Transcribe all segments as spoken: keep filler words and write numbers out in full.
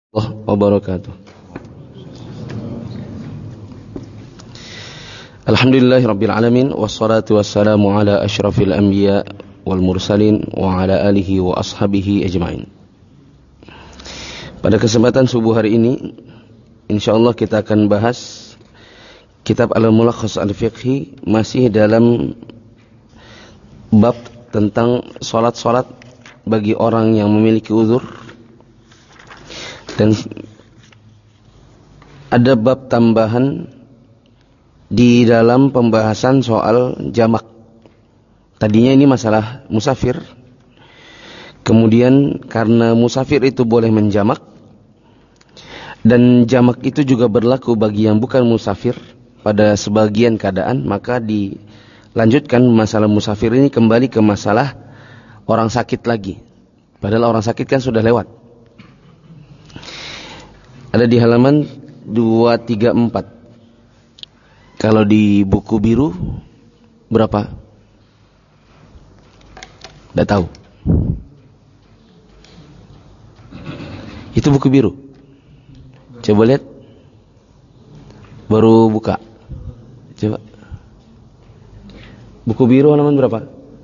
warahmatullahi wabarakatuh. Alhamdulillahirabbil alamin wassalatu wassalamu ala asyrafil anbiya wal mursalin wa ala alihi wa ashabihi ajmain. Pada kesempatan subuh hari ini insyaallah kita akan bahas kitab Al-Mulakhas Al-Fiqhi, masih dalam bab tentang salat-salat bagi orang yang memiliki uzur. Dan ada bab tambahan di dalam pembahasan soal jamak. Tadinya ini masalah musafir. Kemudian karena musafir itu boleh menjamak, dan jamak itu juga berlaku bagi yang bukan musafir pada sebagian keadaan, maka dilanjutkan masalah musafir ini kembali ke masalah orang sakit lagi. Padahal orang sakit kan sudah lewat. Ada di halaman dua tiga empat. Kalau di buku biru berapa? Tidak tahu. Itu buku biru. Coba lihat. Baru buka. Coba. Buku biru halaman berapa?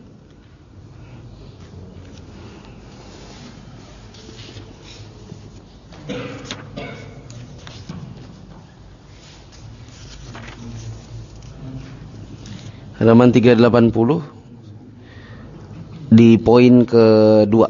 Halaman tiga delapan puluh di poin kedua.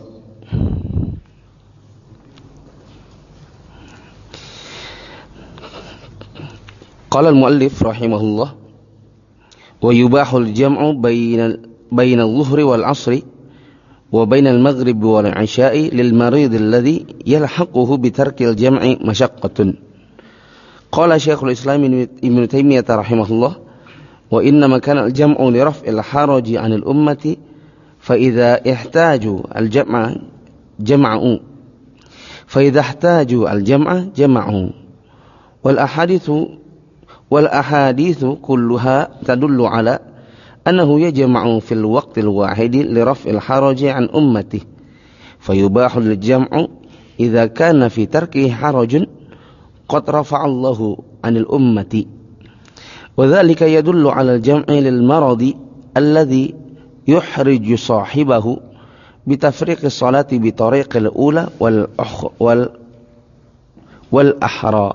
Qala al-muallif rahimahullah wa yubahul jam'u bainal bainal zuhri wal 'ashri wa bainal maghrib wal 'isya'i lil marid alladhi yalhaquhu bi tarkil jam'i mashaqqatun. Qala Syekhul Islam Ibnu Taimiyah rahimahullah wa inna ma kana al-jam'u li raf'il haraji 'anil ummati fa idza ihtaju al-jam'a jama'u fa idza ihtaju al-jam'a jama'u wal ahadithu wal ahadithu kulluha tadullu 'ala annahu yajma'u fil waqtil wahidi li raf'il haraji 'an ummati fayubahu al-jam'u idza kana fi tarkihi harajun qad rafa'a Allahu 'anil ummati. وذلك يدل على الجمع للمرض الذي يحرج صاحبه بتفريق الصلاة بطريق الأولى والأخ وال والأحرى.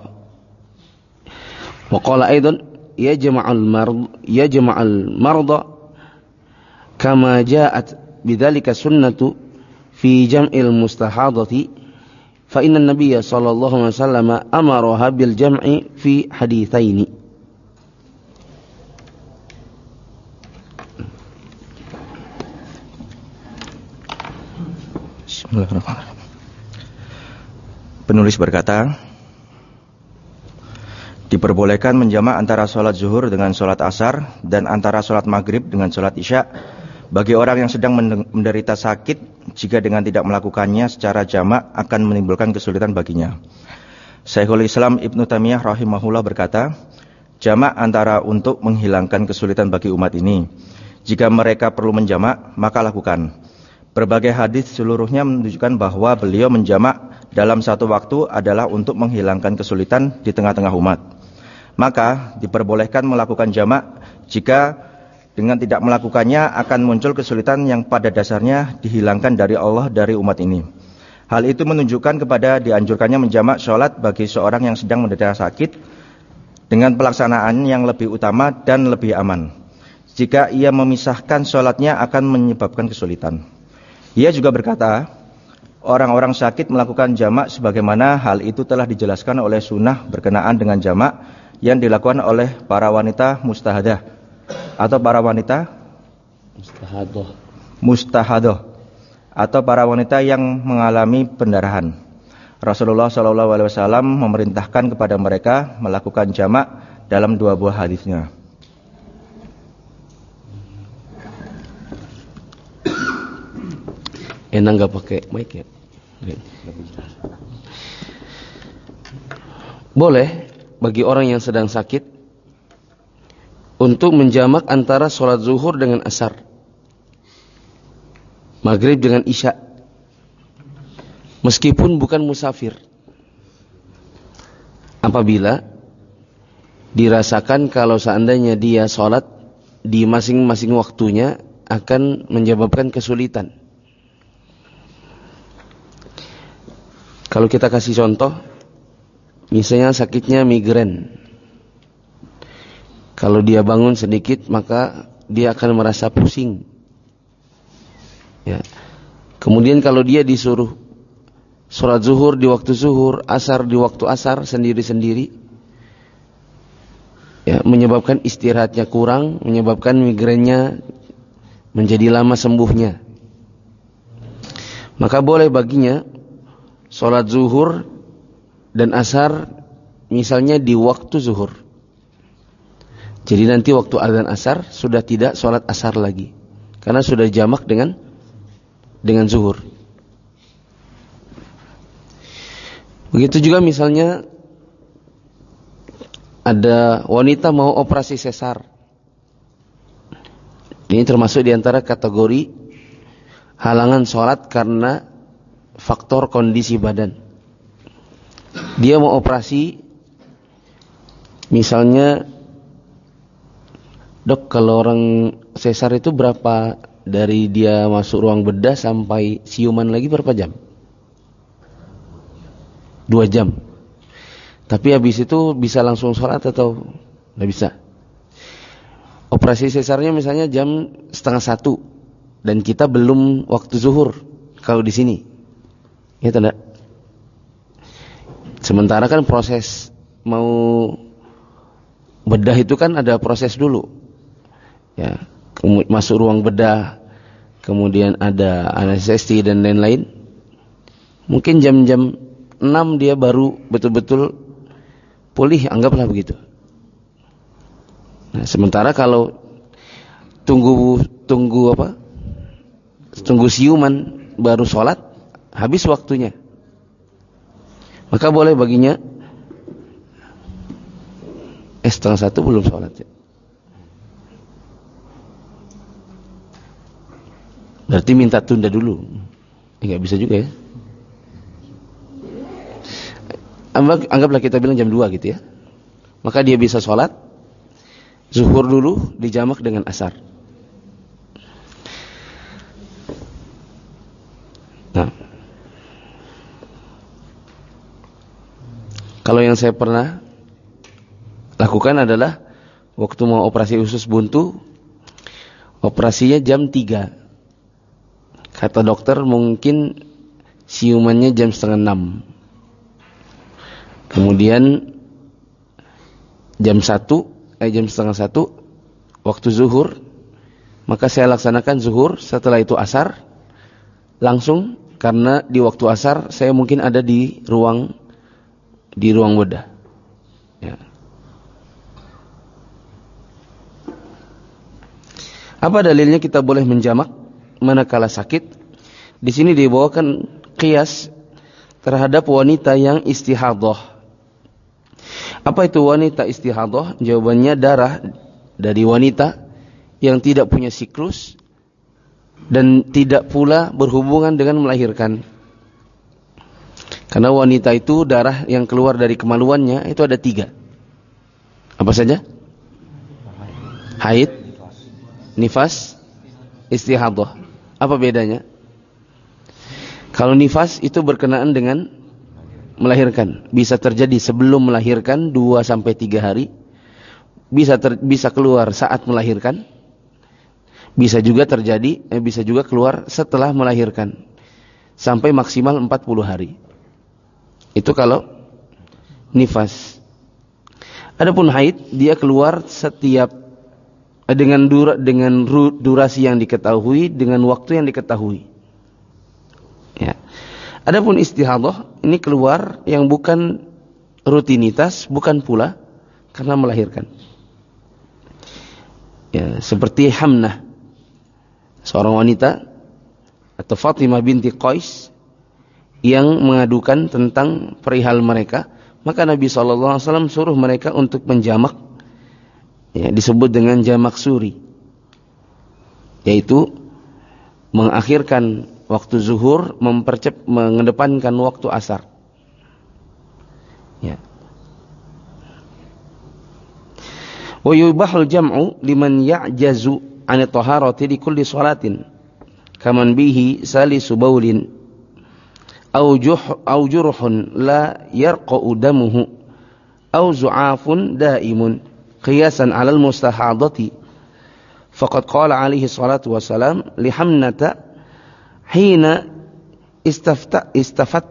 وقال أيضا يجمع المرض يجمع المرضى كما جاءت بذلك السنة في جمع المستحاضة فإن النبي صلى الله عليه وسلم أمرها بالجمع في حديثين. Penulis berkata, diperbolehkan menjamak antara sholat zuhur dengan sholat asar dan antara sholat maghrib dengan sholat isya bagi orang yang sedang menderita sakit, jika dengan tidak melakukannya secara jamak akan menimbulkan kesulitan baginya. Syekhul Islam Ibnu Taimiyah rahimahullah berkata, jamak antara untuk menghilangkan kesulitan bagi umat ini. Jika mereka perlu menjamak, maka lakukan. Berbagai hadis seluruhnya menunjukkan bahwa beliau menjamak dalam satu waktu adalah untuk menghilangkan kesulitan di tengah-tengah umat. Maka diperbolehkan melakukan jamak jika dengan tidak melakukannya akan muncul kesulitan yang pada dasarnya dihilangkan dari Allah dari umat ini. Hal itu menunjukkan kepada dianjurkannya menjamak sholat bagi seorang yang sedang menderita sakit dengan pelaksanaan yang lebih utama dan lebih aman. Jika ia memisahkan sholatnya akan menyebabkan kesulitan. Ia juga berkata, orang-orang sakit melakukan jamak sebagaimana hal itu telah dijelaskan oleh sunnah berkenaan dengan jamak yang dilakukan oleh para wanita mustahadah atau para wanita mustahadah mustahadah atau para wanita yang mengalami pendarahan. Rasulullah shallallahu alaihi wasallam memerintahkan kepada mereka melakukan jamak dalam dua buah hadisnya. Enak nggak pakai mic ya? Boleh bagi orang yang sedang sakit untuk menjamak antara sholat zuhur dengan asar, maghrib dengan isya, meskipun bukan musafir. apabila dirasakan kalau seandainya dia sholat di masing-masing waktunya akan menyebabkan kesulitan. Kalau kita kasih contoh, misalnya sakitnya migrain. Kalau dia bangun sedikit, maka dia akan merasa pusing. Ya. Kemudian kalau dia disuruh sholat zuhur di waktu zuhur, asar di waktu asar sendiri-sendiri, ya, menyebabkan istirahatnya kurang, menyebabkan migrainnya menjadi lama sembuhnya. Maka boleh baginya sholat zuhur dan asar misalnya di waktu zuhur. Jadi nanti waktu azan asar sudah tidak sholat asar lagi, karena sudah jamak dengan dengan zuhur. Begitu juga misalnya ada wanita mau operasi sesar. Ini termasuk diantara kategori halangan sholat karena faktor kondisi badan. Dia mau operasi, misalnya, dok, kalau orang sesar itu berapa dari dia masuk ruang bedah sampai siuman lagi berapa jam? Dua jam. Tapi habis itu bisa langsung sholat atau nggak bisa? Operasi sesarnya misalnya jam setengah satu dan kita belum waktu zuhur kalau di sini, ya tidak. Sementara kan proses mau bedah itu kan ada proses dulu, ya, masuk ruang bedah, kemudian ada anestesi dan lain-lain. Mungkin jam-jam enam dia baru betul-betul pulih, anggaplah begitu. Nah, sementara kalau tunggu tunggu apa? Tunggu siuman baru sholat, habis waktunya. Maka boleh baginya eh setengah satu belum sholat ya. Berarti minta tunda dulu. Enggak bisa juga ya. Anggaplah kita bilang jam dua gitu ya. Maka dia bisa sholat zuhur dulu dijamak dengan asar. Nah, kalau yang saya pernah lakukan adalah waktu mau operasi usus buntu, operasinya jam tiga. Kata dokter mungkin siumannya jam setengah enam. Kemudian jam satu Eh, jam setengah satu waktu zuhur, maka saya laksanakan zuhur, setelah itu asar langsung, karena di waktu asar saya mungkin ada di ruang di ruang bedah ya. Apa dalilnya kita boleh menjamak manakala sakit? Di sini dibawakan qiyas terhadap wanita yang istihadhah. Apa itu wanita istihadhah? Jawabannya darah dari wanita yang tidak punya siklus dan tidak pula berhubungan dengan melahirkan. Karena wanita itu darah yang keluar dari kemaluannya itu ada tiga. Apa saja? Haid, nifas, istihadhah. Apa bedanya? Kalau nifas itu berkenaan dengan melahirkan, bisa terjadi sebelum melahirkan dua sampai tiga hari, bisa ter, bisa keluar saat melahirkan, bisa juga terjadi eh, bisa juga keluar setelah melahirkan sampai maksimal empat puluh hari. Itu kalau nifas. Adapun haid, dia keluar setiap eh, dengan dura, dengan durasi yang diketahui, dengan waktu yang diketahui. Ya. Adapun istihadhah ini keluar yang bukan rutinitas, bukan pula karena melahirkan. Ya, seperti Hamnah, seorang wanita atau Fatimah binti Qais yang mengadukan tentang perihal mereka, maka Nabi shallallahu alaihi wasallam suruh mereka untuk menjamak, ya, disebut dengan jamak suri, yaitu mengakhirkan waktu zuhur, mempercep, mengedepankan waktu asar. Ya. Wa yubahul jam'u liman ya'jazu 'an at-taharati li kulli salatin kaman bihi salisu baulin aw juh aw jurhun la yarqa'u damuhu aw zu'afun daimun qiyasan 'ala al-mustahadati faqad qala alaihi salatu wassalam li Hamnata hina istafta istafat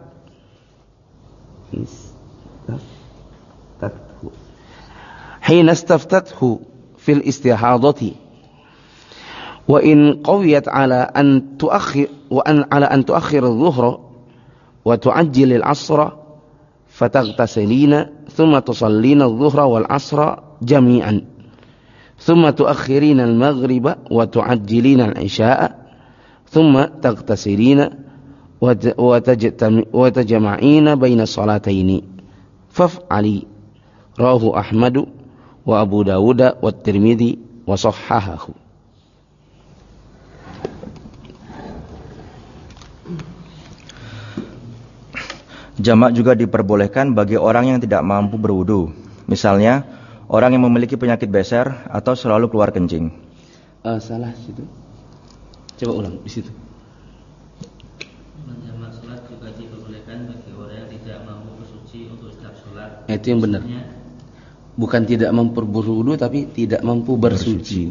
istaftathu hina istaftathu fil istihadati wa in qawiyat ala an tuakhir wa an ala an tuakhir adh-dhuhra wa tu'ajjil al-'asra fataghtasilina thumma tusallina adh-dhuhra wal 'asra jami'an thumma tuakhirina al-maghriba wa tu'ajjilina al-'isha'a thumma taghtasilina wa tajma'ina baina salataini faf'ali rawahu Ahmad wa Abu Dawud wa Tirmidzi wa sahhahahu. Jamak juga diperbolehkan bagi orang yang tidak mampu berwudu. Misalnya, orang yang memiliki penyakit beser atau selalu keluar kencing. Uh, salah situ. Coba ulang di situ. Menjamak salat juga diperbolehkan bagi orang yang tidak mampu bersuci untuk setiap salat. Itu yang benar. Bukan tidak mampu berwudu tapi tidak mampu bersuci.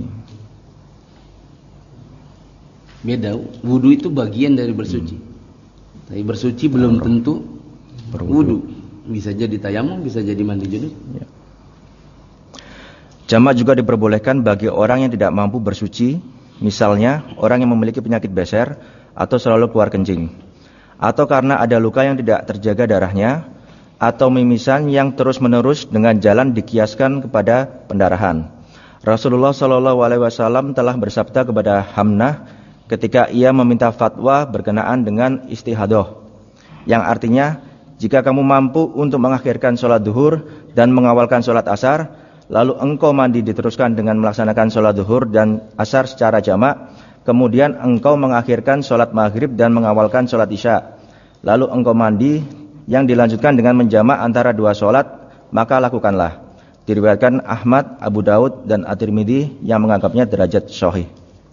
Beda. Wudu itu bagian dari bersuci. Hmm. Tapi bersuci belum tentu wudu. Bisa jadi tayamum, bisa jadi mandi junub. Ya. Jamak juga diperbolehkan bagi orang yang tidak mampu bersuci, misalnya orang yang memiliki penyakit beser atau selalu keluar kencing, atau karena ada luka yang tidak terjaga darahnya, atau mimisan yang terus-menerus dengan jalan dikiaskan kepada pendarahan. Rasulullah shallallahu alaihi wasallam telah bersabda kepada Hamnah ketika ia meminta fatwa berkenaan dengan istihadah, yang artinya jika kamu mampu untuk mengakhirkan sholat duhur dan mengawalkan sholat asar, lalu engkau mandi diteruskan dengan melaksanakan sholat duhur dan asar secara jamak, kemudian engkau mengakhirkan sholat maghrib dan mengawalkan sholat isya, lalu engkau mandi yang dilanjutkan dengan menjamak antara dua sholat, maka lakukanlah. Diriwayatkan Ahmad, Abu Daud, dan At-Tirmidzi yang menganggapnya derajat sahih.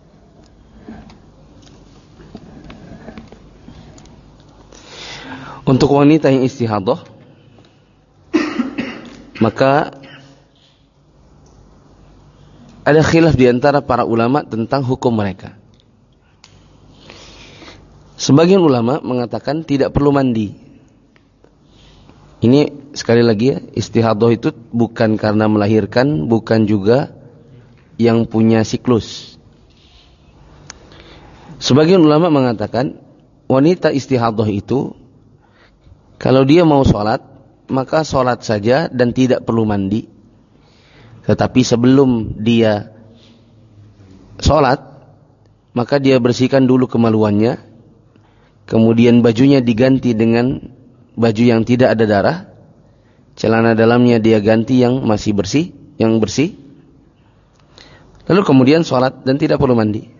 Untuk wanita yang istihadah, maka ada khilaf di antara para ulama tentang hukum mereka. Sebagian ulama mengatakan tidak perlu mandi. Ini sekali lagi ya, istihadah itu bukan karena melahirkan, bukan juga yang punya siklus. Sebagian ulama mengatakan wanita istihadah itu kalau dia mau sholat, maka sholat saja dan tidak perlu mandi. Tetapi sebelum dia sholat, maka dia bersihkan dulu kemaluannya, kemudian bajunya diganti dengan baju yang tidak ada darah, celana dalamnya dia ganti yang masih bersih, yang bersih, lalu kemudian sholat dan tidak perlu mandi.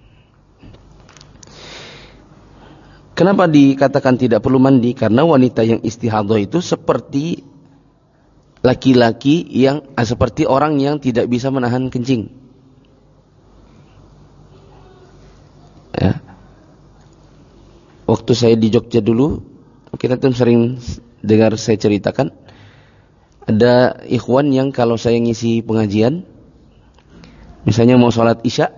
Kenapa dikatakan tidak perlu mandi? Karena wanita yang istihadah itu seperti laki-laki yang seperti orang yang tidak bisa menahan kencing. Ya. Waktu saya di Jogja dulu, kita tuh sering dengar saya ceritakan, ada ikhwan yang kalau saya ngisi pengajian, misalnya mau sholat isya,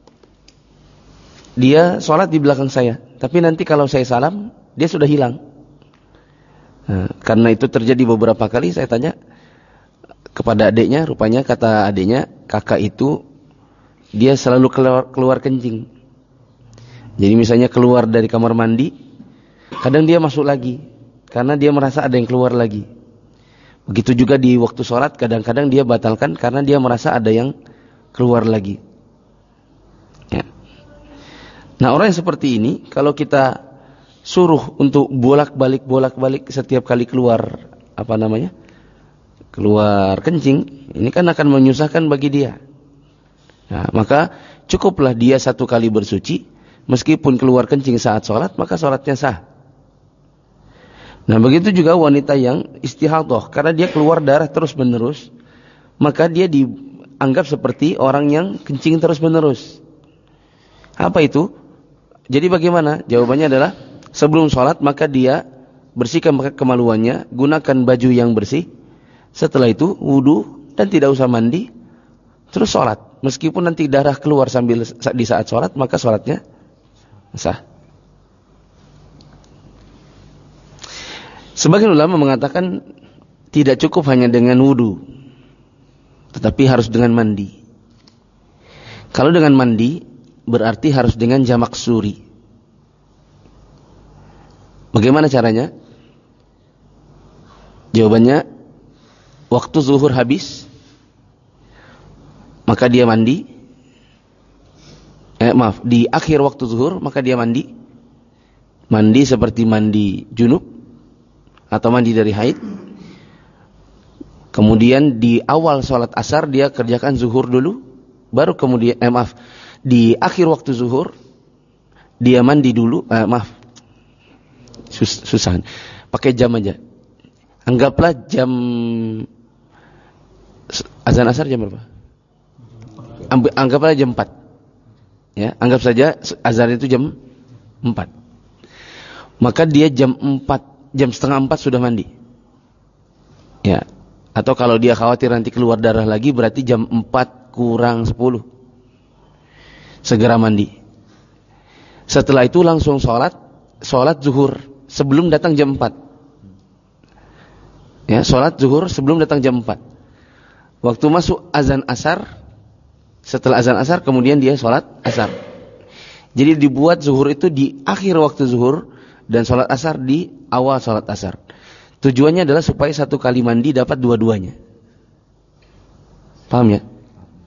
dia sholat di belakang saya, tapi nanti kalau saya salam, dia sudah hilang. Nah, karena itu terjadi beberapa kali, saya tanya kepada adiknya, rupanya kata adiknya, kakak itu dia selalu keluar, keluar kencing. Jadi misalnya keluar dari kamar mandi, kadang dia masuk lagi, karena dia merasa ada yang keluar lagi. Begitu juga di waktu sholat, kadang-kadang dia batalkan karena dia merasa ada yang keluar lagi. Ya. Nah, orang yang seperti ini, kalau kita suruh untuk bolak-balik bolak-balik setiap kali keluar apa namanya? Keluar kencing, ini kan akan menyusahkan bagi dia. Nah, maka cukuplah dia satu kali bersuci, meskipun keluar kencing saat sholat, maka sholatnya sah. Nah, begitu juga wanita yang istihadah, karena dia keluar darah terus menerus, maka dia di anggap seperti orang yang kencing terus-menerus. Apa itu? Jadi bagaimana? Jawabannya adalah sebelum sholat maka dia bersihkan kemaluannya, gunakan baju yang bersih. Setelah itu wudu dan tidak usah mandi, terus sholat. Meskipun nanti darah keluar sambil di saat sholat, maka sholatnya sah. Sebagian ulama mengatakan tidak cukup hanya dengan wudu, tetapi harus dengan mandi. Kalau dengan mandi berarti harus dengan jamak suri. Bagaimana caranya? Jawabannya, waktu zuhur habis, maka dia mandi. Eh, maaf, di akhir waktu zuhur, maka dia mandi. Mandi seperti mandi junub atau mandi dari haid. Kemudian di awal sholat asar dia kerjakan zuhur dulu, baru kemudian, eh maaf, di akhir waktu zuhur dia mandi dulu. Eh, maaf, Sus, susah. Pakai jam aja. Anggaplah jam azan asar jam berapa? Anggaplah jam empat. Ya, anggap saja azan itu jam empat. Maka dia jam empat, jam setengah empat sudah mandi. Ya. Atau kalau dia khawatir nanti keluar darah lagi, berarti jam empat kurang sepuluh. Segera mandi. Setelah itu langsung sholat, sholat zuhur sebelum datang jam empat. Ya, sholat zuhur sebelum datang jam empat. Waktu masuk azan asar, setelah azan asar kemudian dia sholat asar. Jadi dibuat zuhur itu di akhir waktu zuhur dan sholat asar di awal sholat asar. Tujuannya adalah supaya satu kali mandi dapat dua-duanya. Paham ya?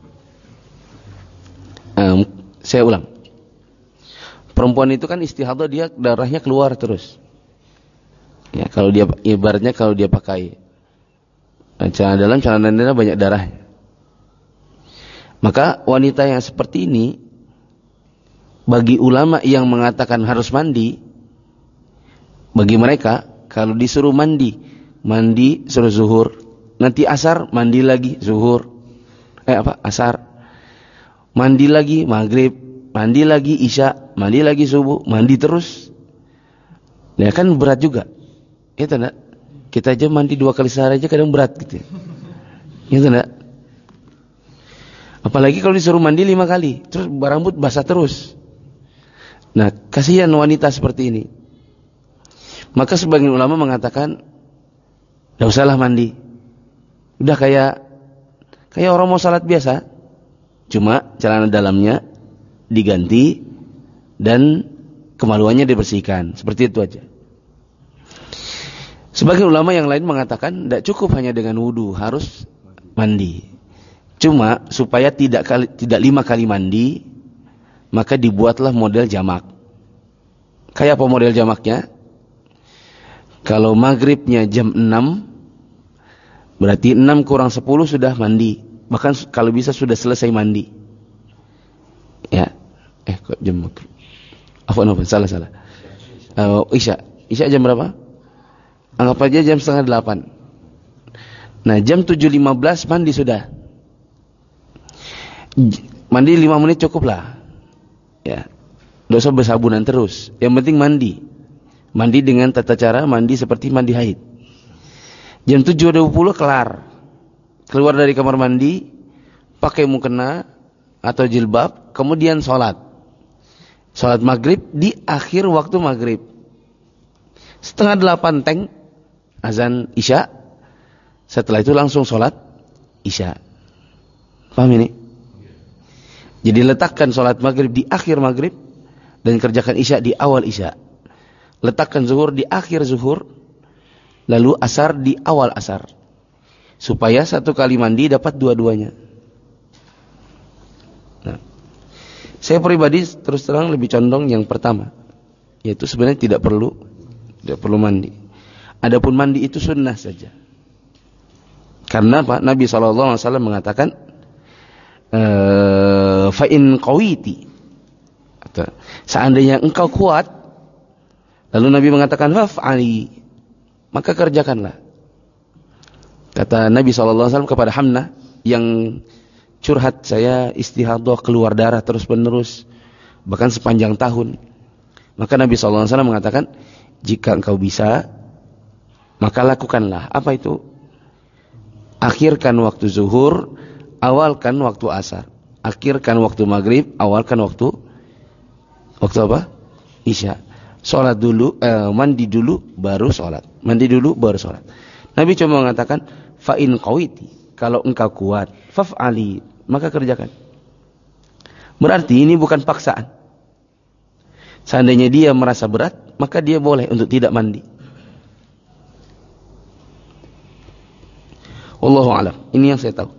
Um, saya ulang. Perempuan itu kan istihadah, dia darahnya keluar terus. Ya, kalau dia ibaratnya kalau dia pakai celana dalam, celana dalam banyak darahnya. Maka wanita yang seperti ini, bagi ulama yang mengatakan harus mandi, bagi mereka kalau disuruh mandi, mandi suruh zuhur, nanti asar mandi lagi zuhur, eh apa asar, mandi lagi maghrib, mandi lagi isya, mandi lagi subuh, mandi terus. Ya kan berat juga. Ya tak? Kita aja mandi dua kali sehari aja kadang berat gitu. Ya tak? Apalagi kalau disuruh mandi lima kali, terus rambut basah terus. Nah, kasihan wanita seperti ini. Maka sebagian ulama mengatakan, tidak usahlah mandi. Udah kayak kayak orang mau salat biasa. Cuma celana dalamnya diganti dan kemaluannya dibersihkan. Seperti itu aja. Sebagian ulama yang lain mengatakan tidak cukup hanya dengan wudu, harus mandi. Cuma supaya tidak kali, tidak lima kali mandi, maka dibuatlah model jamak. Kayak apa model jamaknya? Kalau maghribnya jam enam, berarti enam kurang sepuluh sudah mandi. Bahkan kalau bisa sudah selesai mandi. Ya, eh kok jam maghrib? Afwan, afwan, salah salah. Uh, Isya, Isya jam berapa? Anggap aja jam setengah delapan. Nah, jam tujuh lima belas mandi sudah. Mandi lima menit cukup lah. Ya, tidak usah bersabunan terus. Yang penting mandi. Mandi dengan tata cara mandi seperti mandi haid. Jam tujuh dua puluh kelar. Keluar dari kamar mandi, pakai mukena atau jilbab, kemudian sholat. Sholat maghrib di akhir waktu maghrib. Setengah delapan teng azan isya. Setelah itu langsung sholat isya. Paham ini? Jadi letakkan sholat maghrib di akhir maghrib dan kerjakan isya di awal isya. Letakkan zuhur di akhir zuhur, lalu asar di awal asar, supaya satu kali mandi dapat dua-duanya. Nah, saya pribadi terus terang lebih condong yang pertama, yaitu sebenarnya tidak perlu tidak perlu mandi. Adapun mandi itu sunnah saja. Karena apa? Nabi shallallahu alaihi wasallam mengatakan, fa in qawiti, seandainya engkau kuat, lalu Nabi mengatakan faf'ali, maka kerjakanlah. Kata Nabi shallallahu alaihi wasallam kepada Hamnah yang curhat, saya istihadah, keluar darah terus-menerus, bahkan sepanjang tahun. Maka Nabi shallallahu alaihi wasallam mengatakan, jika engkau bisa, maka lakukanlah. Apa itu? Akhirkan waktu zuhur, awalkan waktu asar. Akhirkan waktu maghrib, awalkan waktu waktu apa? Isya. Sholat dulu, eh, mandi dulu, baru sholat. Mandi dulu, baru sholat. Nabi cuma mengatakan, fa'in qawiti, kalau engkau kuat, faf'ali, maka kerjakan. Berarti ini bukan paksaan. Seandainya dia merasa berat, maka dia boleh untuk tidak mandi. Wallahu a'lam. Ini yang saya tahu.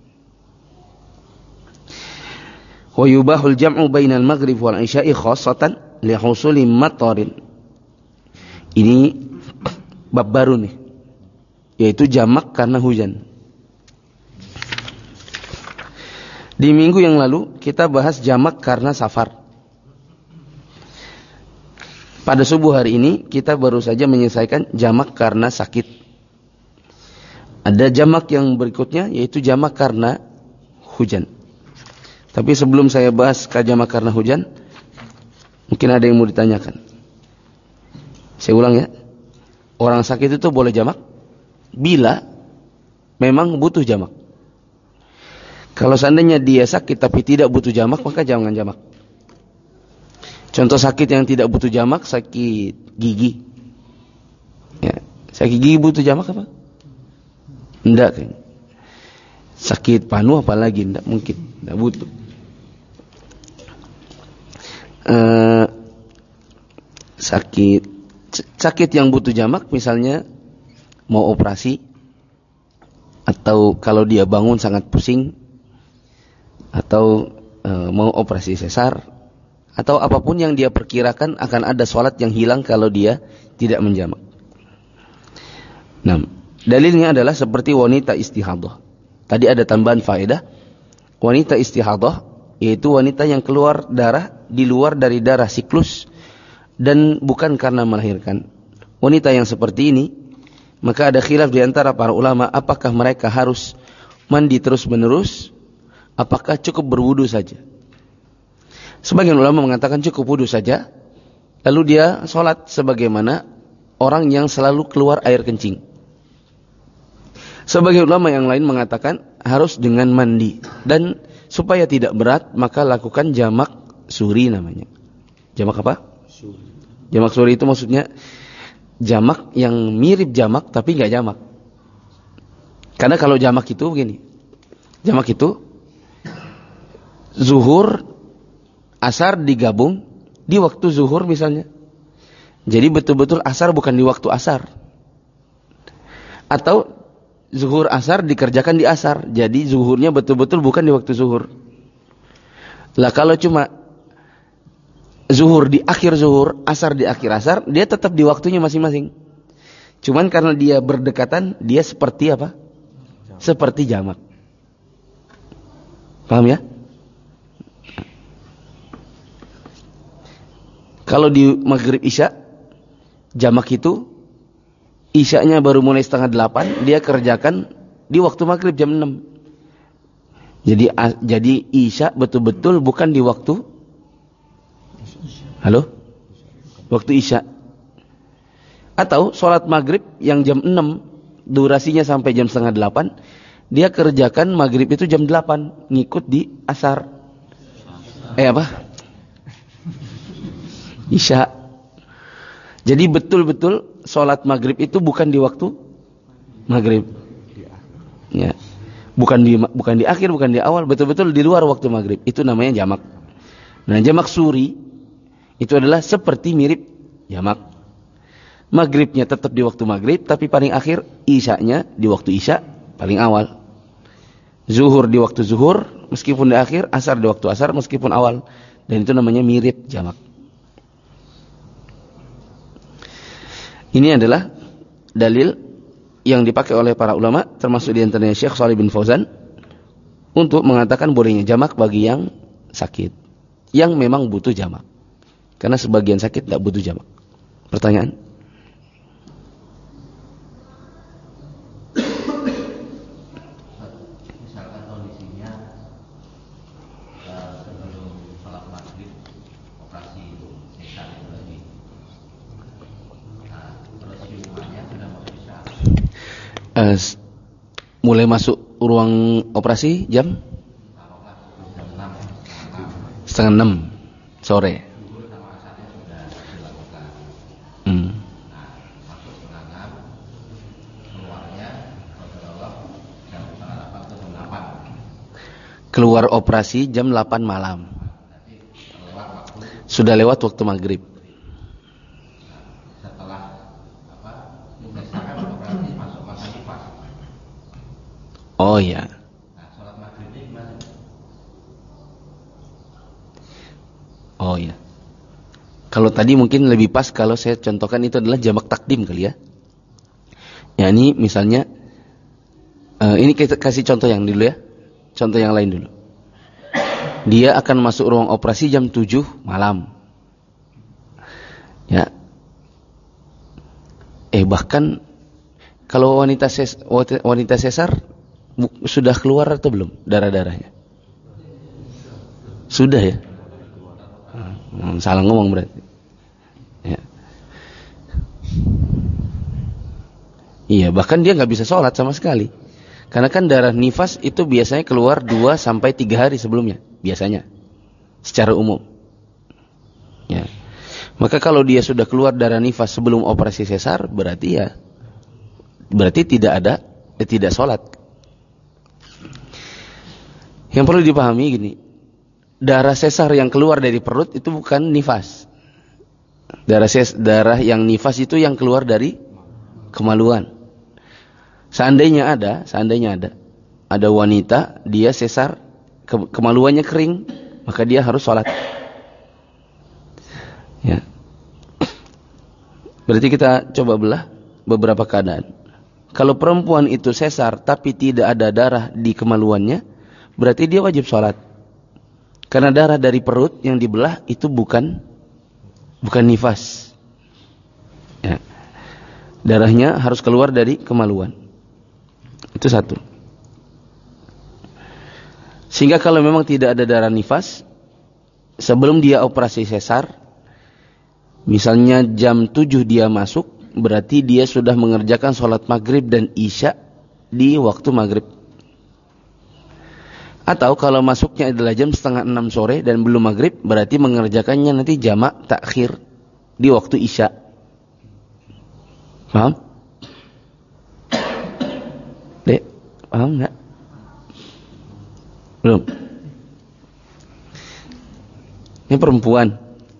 Wa yubahul jam'u bainal maghrib wal isya'i khassatan li husuli matarin. Ini bab baru nih, yaitu jamak karena hujan. Di minggu yang lalu kita bahas jamak karena safar. Pada subuh hari ini kita baru saja menyelesaikan jamak karena sakit. Ada jamak yang berikutnya, yaitu jamak karena hujan. Tapi sebelum saya bahas jamak karena hujan, mungkin ada yang mau ditanyakan. Saya ulang ya. Orang sakit itu boleh jamak bila memang butuh jamak. Kalau seandainya dia sakit tapi tidak butuh jamak, maka jangan jamak. Contoh sakit yang tidak butuh jamak, sakit gigi. Ya, sakit gigi butuh jamak apa? Enggak kan. Sakit panu apalagi, enggak mungkin, enggak butuh. Uh, sakit sakit yang butuh jamak, misalnya mau operasi, atau kalau dia bangun sangat pusing, atau uh, mau operasi sesar, atau apapun yang dia perkirakan akan ada sholat yang hilang kalau dia tidak menjamak. Nah, dalilnya adalah seperti wanita istihadah. Tadi ada tambahan faedah. Wanita istihadah yaitu wanita yang keluar darah di luar dari darah siklus dan bukan karena melahirkan. Wanita yang seperti ini, maka ada khilaf di antara para ulama, apakah mereka harus mandi terus-menerus, apakah cukup berwudu saja. Sebagian ulama mengatakan cukup wudu saja, lalu dia sholat sebagaimana orang yang selalu keluar air kencing. Sebagian ulama yang lain mengatakan harus dengan mandi, dan supaya tidak berat maka lakukan jamak suri namanya. Jamak apa? Suri. Jamak suri itu maksudnya jamak yang mirip jamak tapi nggak jamak. Karena kalau jamak itu begini, jamak itu zuhur, asar digabung di waktu zuhur misalnya. Jadi betul-betul asar bukan di waktu asar. Atau zuhur asar dikerjakan di asar. Jadi zuhurnya betul-betul bukan di waktu zuhur. Lah kalau cuma zuhur di akhir zuhur, asar di akhir asar, dia tetap di waktunya masing-masing. Cuman karena dia berdekatan, dia seperti apa? Seperti jamak. Paham ya? Kalau di maghrib isya, jamak itu isyanya baru mulai setengah delapan, dia kerjakan di waktu maghrib jam enam. Jadi jadi isya betul-betul bukan di waktu, halo? Waktu isya. Atau sholat maghrib yang jam enam, durasinya sampai jam setengah delapan, dia kerjakan maghrib itu jam delapan, ngikut di asar. Eh apa? Isya. Jadi betul-betul sholat maghrib itu bukan di waktu maghrib. Ya. Bukan di bukan di akhir, bukan di awal, betul-betul di luar waktu maghrib. Itu namanya jamak. Nah, jamak suri itu adalah seperti mirip jamak. Maghribnya tetap di waktu maghrib, tapi paling akhir, isyanya di waktu isya paling awal. Zuhur di waktu zuhur, meskipun di akhir, asar di waktu asar, meskipun awal. Dan itu namanya mirip jamak. Ini adalah dalil yang dipakai oleh para ulama, termasuk di antaranya Syekh Shalih bin Fauzan, untuk mengatakan bolehnya jamak bagi yang sakit, yang memang butuh jamak. Karena sebagian sakit tidak butuh jamak. Pertanyaan? Misalkan kondisinya Uh, mulai masuk ruang operasi jam setengah enam sore. Hmm. Keluar operasi jam delapan malam. Sudah lewat waktu maghrib. Oh iya. Oh iya. Kalau tadi mungkin lebih pas kalau saya contohkan itu adalah jamak takdim kali ya. Ya ini misalnya uh, ini kita kasih contoh yang dulu ya. Contoh yang lain dulu. Dia akan masuk ruang operasi jam tujuh malam. Ya. Eh bahkan kalau wanita ses, wanita sesar sudah keluar atau belum darah-darahnya? Sudah ya? Hmm, salah ngomong berarti. Ya. Iya, bahkan dia nggak bisa sholat sama sekali. Karena kan darah nifas itu biasanya keluar dua sampai tiga hari sebelumnya, biasanya. Secara umum. Ya. Maka kalau dia sudah keluar darah nifas sebelum operasi sesar, berarti ya berarti tidak ada eh, tidak sholat. Yang perlu dipahami gini, darah sesar yang keluar dari perut itu bukan nifas. Darah ses, darah yang nifas itu yang keluar dari kemaluan. Seandainya ada, seandainya ada, ada wanita dia sesar ke, kemaluannya kering, maka dia harus sholat. Ya. Berarti kita coba belah beberapa keadaan. Kalau perempuan itu sesar tapi tidak ada darah di kemaluannya, berarti dia wajib sholat. Karena darah dari perut yang dibelah itu bukan bukan nifas. Ya. Darahnya harus keluar dari kemaluan. Itu satu. Sehingga kalau memang tidak ada darah nifas, sebelum dia operasi sesar, misalnya jam tujuh dia masuk, berarti dia sudah mengerjakan sholat maghrib dan isya di waktu maghrib. Atau kalau masuknya adalah jam setengah enam sore dan belum maghrib, berarti mengerjakannya nanti jamak takhir di waktu isya. Paham? Dek, paham nggak? Belum. Ini perempuan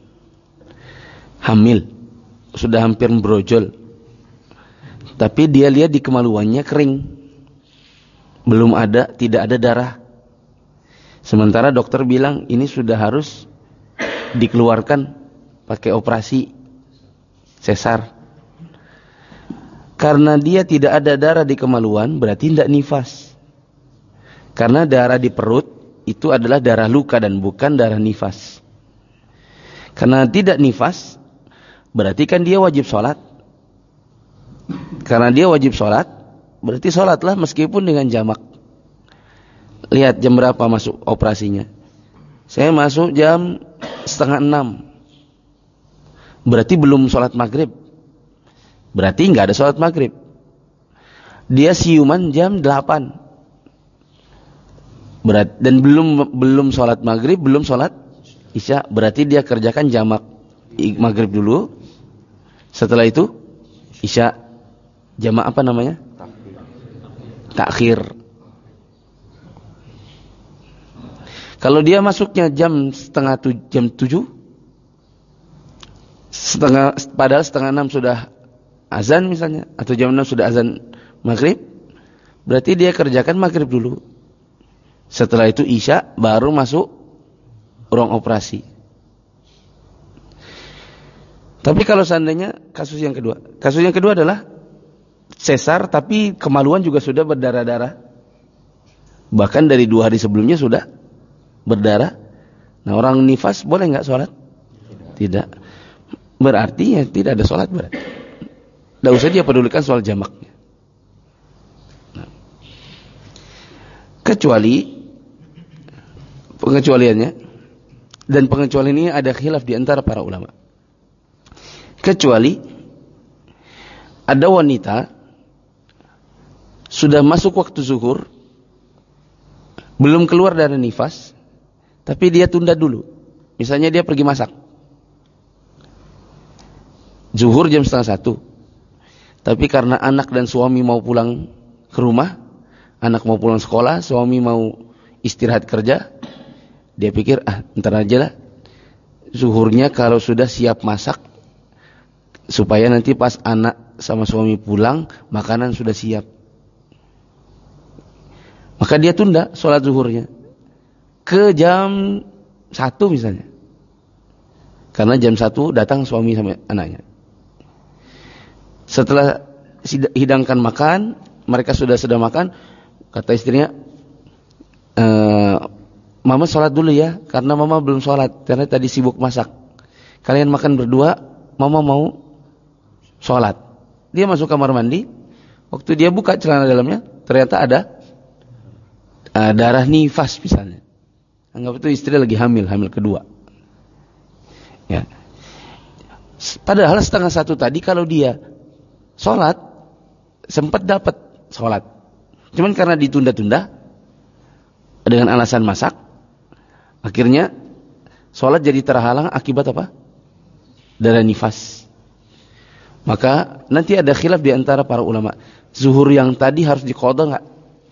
hamil, sudah hampir brojol, tapi dia lihat di kemaluannya kering, belum ada, tidak ada darah. Sementara dokter bilang ini sudah harus dikeluarkan pakai operasi sesar. Karena dia tidak ada darah di kemaluan, berarti tidak nifas. Karena darah di perut itu adalah darah luka dan bukan darah nifas. Karena tidak nifas, berarti kan dia wajib sholat. Karena dia wajib sholat, berarti sholatlah meskipun dengan jamak. Lihat jam berapa masuk operasinya. Saya masuk jam setengah enam. Berarti belum sholat maghrib. Berarti nggak ada sholat maghrib. Dia siuman jam delapan. Berat, dan belum belum sholat maghrib, belum sholat isya. Berarti dia kerjakan jamak maghrib dulu. Setelah itu isya. Jamak apa namanya? Takhir. Kalau dia masuknya jam setengah tu, jam tujuh, setengah padahal setengah enam sudah azan misalnya, atau jam enam sudah azan maghrib, berarti dia kerjakan maghrib dulu. Setelah itu isya baru masuk ruang operasi. Tapi kalau seandainya kasus yang kedua, kasus yang kedua adalah sesar tapi kemaluan juga sudah berdarah-darah, bahkan dari dua hari sebelumnya sudah berdarah. Nah, orang nifas boleh nggak sholat? Tidak. Berarti ya tidak ada sholat berarti. Tidak usah dia pedulikan soal jamaknya. Nah. Kecuali pengecualiannya, dan pengecualian ini ada khilaf di antara para ulama. Kecuali ada wanita sudah masuk waktu zuhur, belum keluar dari nifas, tapi dia tunda dulu. Misalnya dia pergi masak. Zuhur jam setengah satu. Tapi karena anak dan suami mau pulang ke rumah, anak mau pulang sekolah, suami mau istirahat kerja, dia pikir, ah ntar aja lah. Zuhurnya kalau sudah siap masak, supaya nanti pas anak sama suami pulang, makanan sudah siap. Maka dia tunda sholat zuhurnya ke jam satu misalnya. Karena jam satu datang suami sama anaknya. Setelah hidangkan makan, mereka sudah sudah makan, kata istrinya, e, Mama sholat dulu ya, karena Mama belum sholat, karena tadi sibuk masak. Kalian makan berdua, Mama mau sholat. Dia masuk kamar mandi, waktu dia buka celana dalamnya, ternyata ada uh, darah nifas misalnya. Anggap itu istri lagi hamil, hamil kedua. Ya. Padahal setengah satu tadi kalau dia sholat, sempat dapat sholat. Cuman karena ditunda-tunda, dengan alasan masak, akhirnya sholat jadi terhalang akibat apa? Darah nifas. Maka nanti ada khilaf di antara para ulama. Zuhur yang tadi harus diqadha enggak?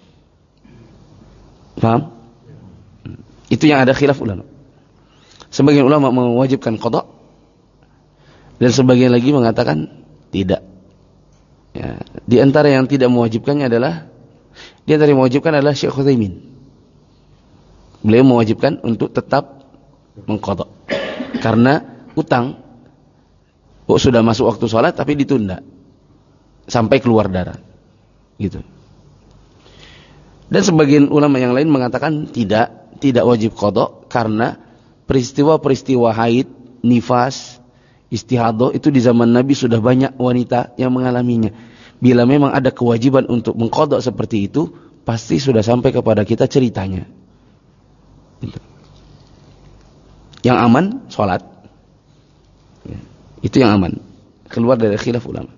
Paham? Itu yang ada khilaf ulama. Sebagian ulama mewajibkan qadha dan sebagian lagi mengatakan tidak. Ya, di antara yang tidak mewajibkannya adalah di antara yang mewajibkan adalah Syekh Utsaimin. Beliau mewajibkan untuk tetap mengqadha. Karena utang oh, sudah masuk waktu sholat tapi ditunda sampai keluar darah. Gitu. Dan sebagian ulama yang lain mengatakan tidak, tidak wajib qadha karena peristiwa-peristiwa haid, nifas, istihadah itu di zaman Nabi sudah banyak wanita yang mengalaminya. Bila memang ada kewajiban untuk mengqadha seperti itu, pasti sudah sampai kepada kita ceritanya. Gitu. Yang aman sholat, ya, itu yang aman, keluar dari khilaf ulama.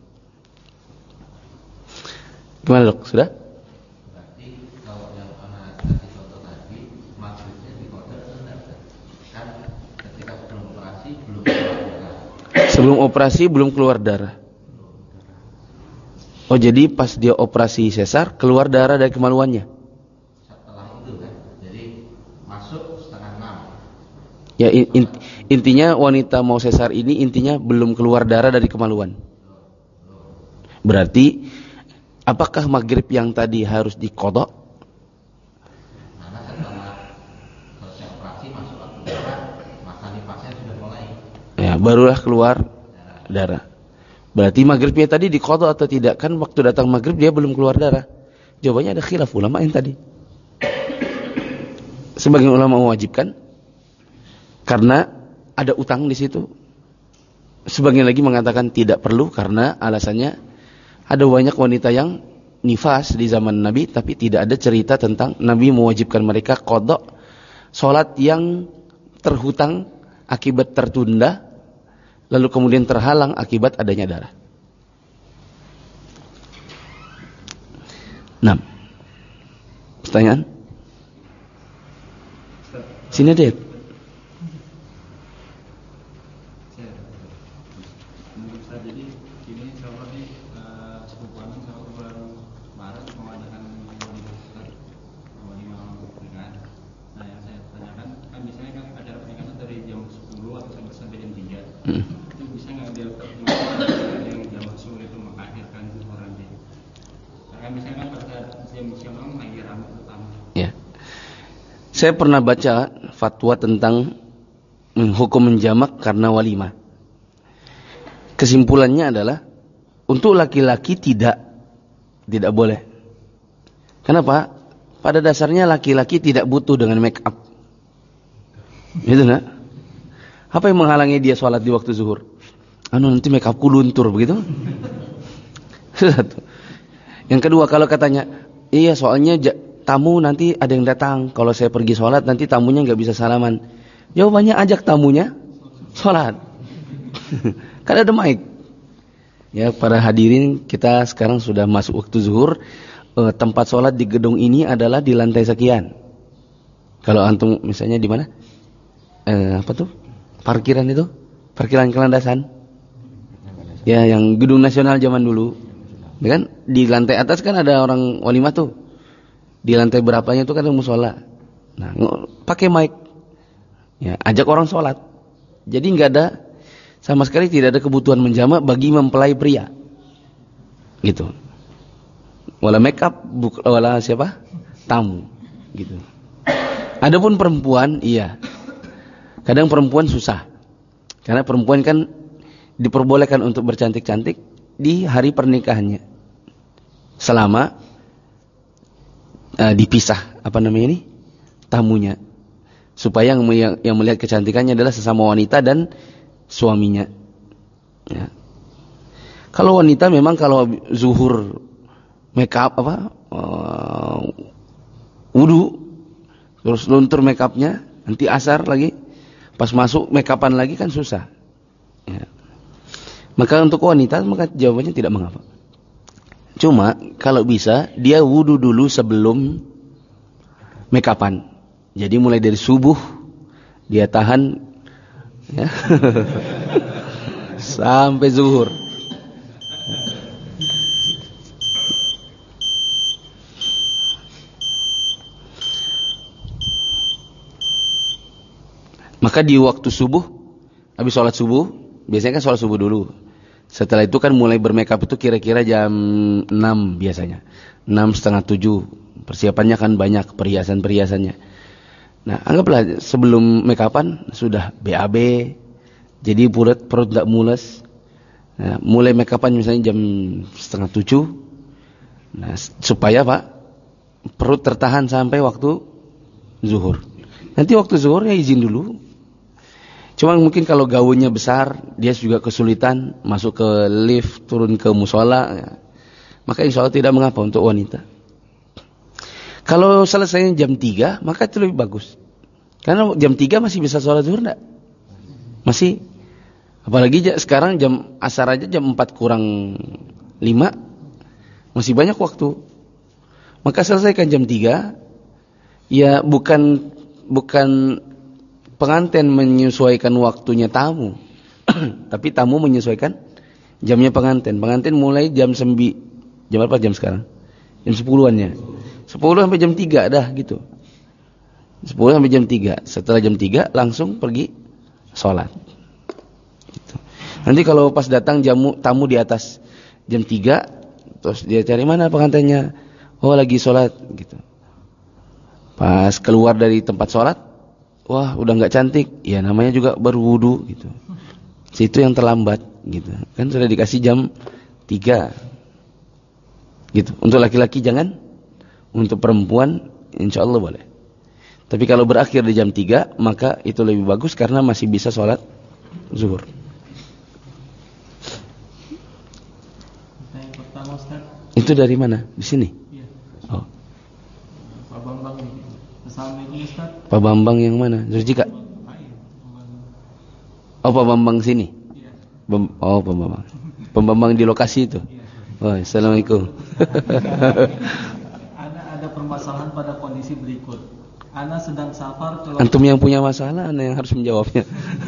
Gimana dok? Sudah? Berarti kalau yang anak kasih contoh tadi, maghribnya di kota kan ketika sebelum operasi belum keluar darah. Sebelum operasi belum keluar darah. Oh jadi pas dia operasi sesar keluar darah dari kemaluannya. Ya intinya wanita mau sesar ini intinya belum keluar darah dari kemaluan. Berarti apakah maghrib yang tadi harus diqadha? Karena setelah selesai operasi masuk waktu darah, masa nifasnya sudah mulai. Ya barulah keluar darah. Berarti maghribnya tadi diqadha atau tidak? Kan waktu datang maghrib dia belum keluar darah. Jawabannya ada khilaf ulama yang tadi. Sebagian ulama mewajibkan karena ada utang di situ. Sebagian lagi mengatakan tidak perlu karena alasannya ada banyak wanita yang nifas di zaman Nabi tapi tidak ada cerita tentang Nabi mewajibkan mereka qadha salat yang terhutang akibat tertunda lalu kemudian terhalang akibat adanya darah. enam. Pertanyaan? Sini deh. Saya pernah baca fatwa tentang hukum menjamak karena walimah. Kesimpulannya adalah untuk laki-laki tidak tidak boleh. Kenapa? Pada dasarnya laki-laki tidak butuh dengan make up. Gitu nak? Apa yang menghalangi dia sholat di waktu zuhur? Anu nanti make upku luntur begitu. Satu. Yang kedua kalau katanya, iya soalnya tamu nanti ada yang datang. Kalau saya pergi sholat nanti tamunya nggak bisa salaman. Jawabannya ajak tamunya sholat. Kan ada mic. Ya para hadirin kita sekarang sudah masuk waktu zuhur. eh, tempat sholat di gedung ini adalah di lantai sekian. Kalau antum misalnya di mana? Eh, apa tuh? Parkiran itu? Parkiran kelandasan. Ya, yang gedung nasional zaman dulu. Ya kan? Di lantai atas kan ada orang walimah tuh. Di lantai berapanya tuh kan ada musola. Nah, pakai mic. Ya, ajak orang sholat. Jadi nggak ada, sama sekali tidak ada kebutuhan menjamak bagi mempelai pria. Gitu. Wala make up, buk, wala siapa? Tamu. Gitu. Adapun perempuan, iya. Kadang perempuan susah. Karena perempuan kan diperbolehkan untuk bercantik-cantik di hari pernikahannya. Selama uh, dipisah, apa namanya ini? Tamunya. Supaya yang, yang melihat kecantikannya adalah sesama wanita dan suaminya. Ya. Kalau wanita memang kalau zuhur make up apa? Uh, wudu terus luntur make upnya, nanti asar lagi, pas masuk make upan lagi kan susah. Ya. Maka untuk wanita maka jawabannya tidak mengapa. Cuma kalau bisa dia wudu dulu sebelum make upan. Jadi mulai dari subuh dia tahan ya, sampai zuhur. Maka di waktu subuh, habis sholat subuh, biasanya kan sholat subuh dulu. Setelah itu kan mulai bermakeup itu kira-kira jam enam biasanya. enam setengah tujuh. Persiapannya kan banyak, perhiasan-perhiasannya. Nah, anggaplah sebelum makeupan sudah B A B. Jadi perut perut enggak mules. Nah, mulai makeupan misalnya jam setengah tujuh. Nah, supaya Pak, perut tertahan sampai waktu zuhur. Nanti waktu zuhur ya izin dulu. Cuma mungkin kalau gaunnya besar, dia juga kesulitan masuk ke lift, turun ke musola, ya. Maka insya Allah tidak mengapa untuk wanita. Kalau selesainya jam tiga, maka itu lebih bagus. Karena jam tiga masih bisa sholat zuhur enggak? Masih. Apalagi sekarang jam asar aja jam empat kurang lima, masih banyak waktu. Maka selesaikan jam tiga, ya bukan bukan pengantin menyesuaikan waktunya tamu. Tapi tamu menyesuaikan jamnya pengantin. Pengantin mulai jam sembilan. Jam berapa jam sekarang? Jam sepuluhan-nya. sepuluh sampai jam tiga dah gitu. sepuluh sampai jam tiga. Setelah jam tiga langsung pergi sholat. Gitu. Nanti kalau pas datang jamu tamu di atas jam tiga, terus dia cari mana pengantinnya? Oh, lagi sholat gitu. Pas keluar dari tempat sholat, wah udah nggak cantik, ya namanya juga baru wudu gitu. Situ yang terlambat gitu. Kan sudah dikasih jam tiga. Gitu. Untuk laki-laki jangan, untuk perempuan insya Allah boleh. Tapi kalau berakhir di jam tiga, maka itu lebih bagus karena masih bisa sholat zuhur. Yang pertama Ustaz. Itu dari mana? Di sini? Iya. Oh. Pak Bambang ini. Assalamualaikum Ustaz. Pak Bambang yang mana? Zurjika? Oh, Pak Bambang sini? Iya. Bam, oh, Pak Bambang. Pak Bambang di lokasi itu? Iya. Oh, assalamualaikum. Ada ada permasalahan pada kondisi berikut. Ana sedang safar ke Antum yang punya masalah, Anda yang harus menjawabnya.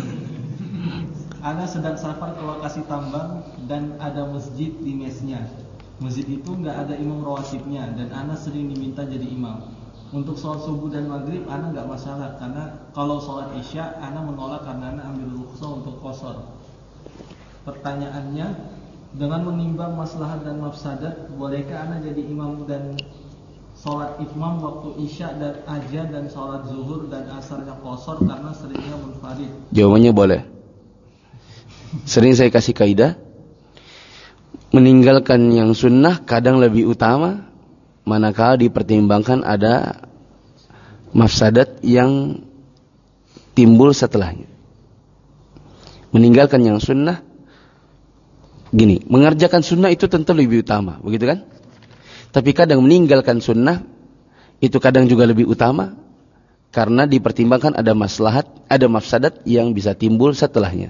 Ana sedang safar ke lokasi tambang dan ada masjid di mesnya. Masjid itu nggak ada imam rawatibnya dan Ana sering diminta jadi imam. Untuk sholat subuh dan maghrib Ana nggak masalah karena kalau sholat isya Ana menolak karena Ana ambil rukhsah untuk qashar. Pertanyaannya, dengan menimbang maslahat dan mafsadat, bolehkah Ana jadi imam dan sholat imam waktu isya dan aja dan sholat zuhur dan asarnya qashar karena seringnya munfarid? Jawabannya boleh. Sering saya kasih kaidah, meninggalkan yang sunnah kadang lebih utama manakala dipertimbangkan ada mafsadat yang timbul setelahnya. Meninggalkan yang sunnah, gini, mengerjakan sunnah itu tentu lebih utama, begitu kan? Tapi kadang meninggalkan sunnah itu kadang juga lebih utama karena dipertimbangkan ada maslahat, ada mafsadat yang bisa timbul setelahnya.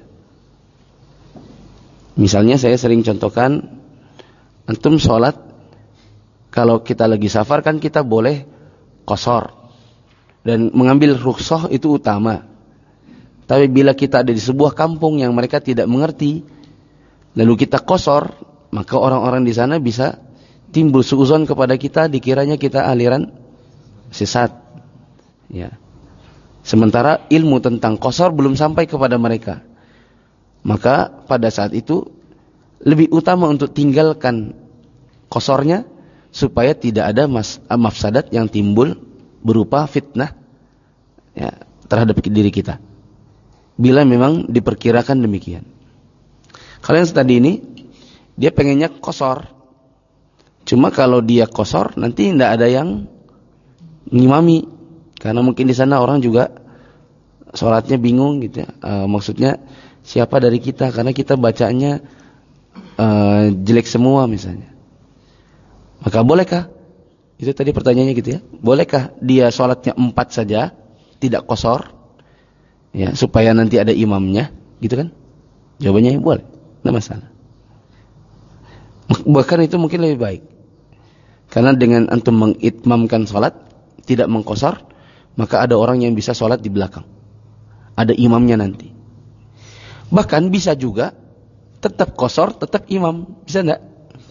Misalnya saya sering contohkan, antum sholat kalau kita lagi safar kan kita boleh qasar. Dan mengambil rukhsah itu utama. Tapi bila kita ada di sebuah kampung yang mereka tidak mengerti, lalu kita qasar, maka orang-orang di sana bisa timbul suuzon kepada kita, dikiranya kita aliran sesat. Ya. Sementara ilmu tentang qasar belum sampai kepada mereka. Maka pada saat itu lebih utama untuk tinggalkan qasarnya supaya tidak ada mas, mafsadat yang timbul berupa fitnah ya, terhadap diri kita. Bila memang diperkirakan demikian. Kalau yang tadi ini dia pengennya qasar. Cuma kalau dia qasar nanti tidak ada yang ngimami. Karena mungkin di sana orang juga sholatnya bingung gitu ya. E, maksudnya siapa dari kita? Karena kita bacanya e, jelek semua misalnya. Maka bolehkah? Itu tadi pertanyaannya gitu ya. Bolehkah dia sholatnya empat saja, tidak qasar? Ya, supaya nanti ada imamnya, gitu kan? Jawabannya boleh, tidak masalah. Bahkan itu mungkin lebih baik. Karena dengan antum mengitmamkan sholat, tidak mengqasar, maka ada orang yang bisa sholat di belakang. Ada imamnya nanti. Bahkan bisa juga tetap qasar, tetap imam. Bisa enggak?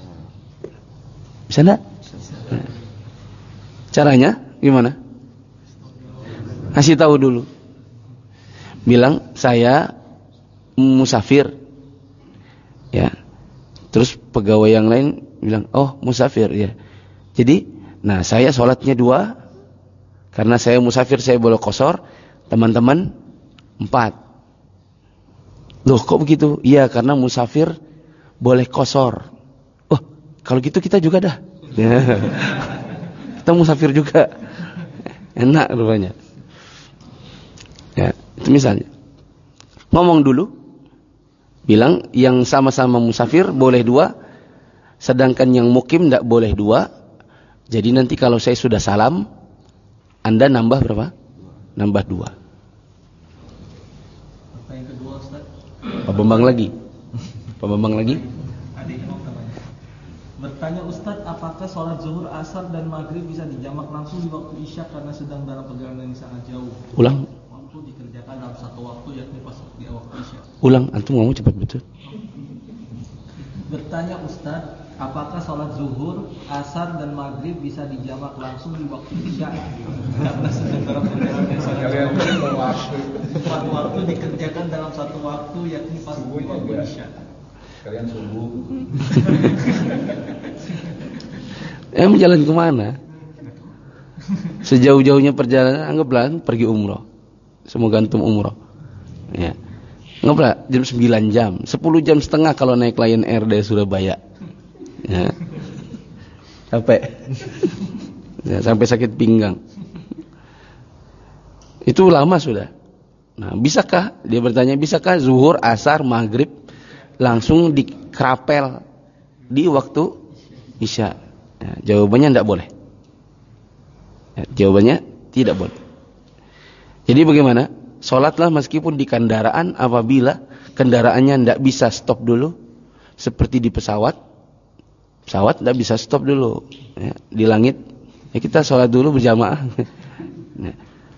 Bisa enggak? Nah. Caranya gimana? Kasih tahu dulu. Bilang saya musafir. Ya. Terus pegawai yang lain bilang, "Oh, musafir ya." Jadi, nah saya sholatnya dua. Karena saya musafir, saya boleh qasar. Teman-teman empat. Loh kok begitu? Iya, karena musafir boleh qasar. Oh, kalau gitu kita juga dah. Kita musafir juga. Enak rupanya. Ya, itu misalnya. Ngomong dulu. Bilang yang sama-sama musafir boleh dua. Sedangkan yang mukim tidak boleh dua. Jadi nanti kalau saya sudah salam, Anda nambah berapa? Nambah dua. Apa yang kedua, Ustaz? Pak Bambang lagi. Pak Bambang lagi. Adik mau namanya. Bertanya Ustaz, apakah sholat zuhur, asar dan maghrib bisa dijamak langsung di waktu isya karena sedang dalam perjalanan yang sangat jauh? Ulang. Waktu dikerjakan dalam satu waktu, yakni pas di waktu isya. Ulang. Antum ngomong cepat betul. Bertanya Ustaz, apakah sholat zuhur, asar dan maghrib bisa dijamak langsung di waktu isya karena sedang dalam perjalanan yang sangat jauh? Empat waktu dikerjakan dalam satu waktu, yakni pas di waktu isya. Kalian subuh. Em jalan kemana? Sejauh-jauhnya perjalanan, anggaplah pergi umroh. Semoga antum umroh. Ya. Anggaplah jam sembilan jam, sepuluh jam setengah kalau naik Lion Air dari Surabaya. Ya. Capek. Ya, sampai sakit pinggang. Itu lama sudah. Nah, bisakah? Dia bertanya, bisakah zuhur, asar, maghrib langsung dikerapel di waktu isya? Ya, jawabannya tidak boleh. Ya, jawabannya tidak boleh. Jadi bagaimana? Sholatlah meskipun di kendaraan apabila kendaraannya tidak bisa stop dulu. Seperti di pesawat. Pesawat tidak bisa stop dulu. Ya, di langit. Ya, kita sholat dulu berjamaah. Ya.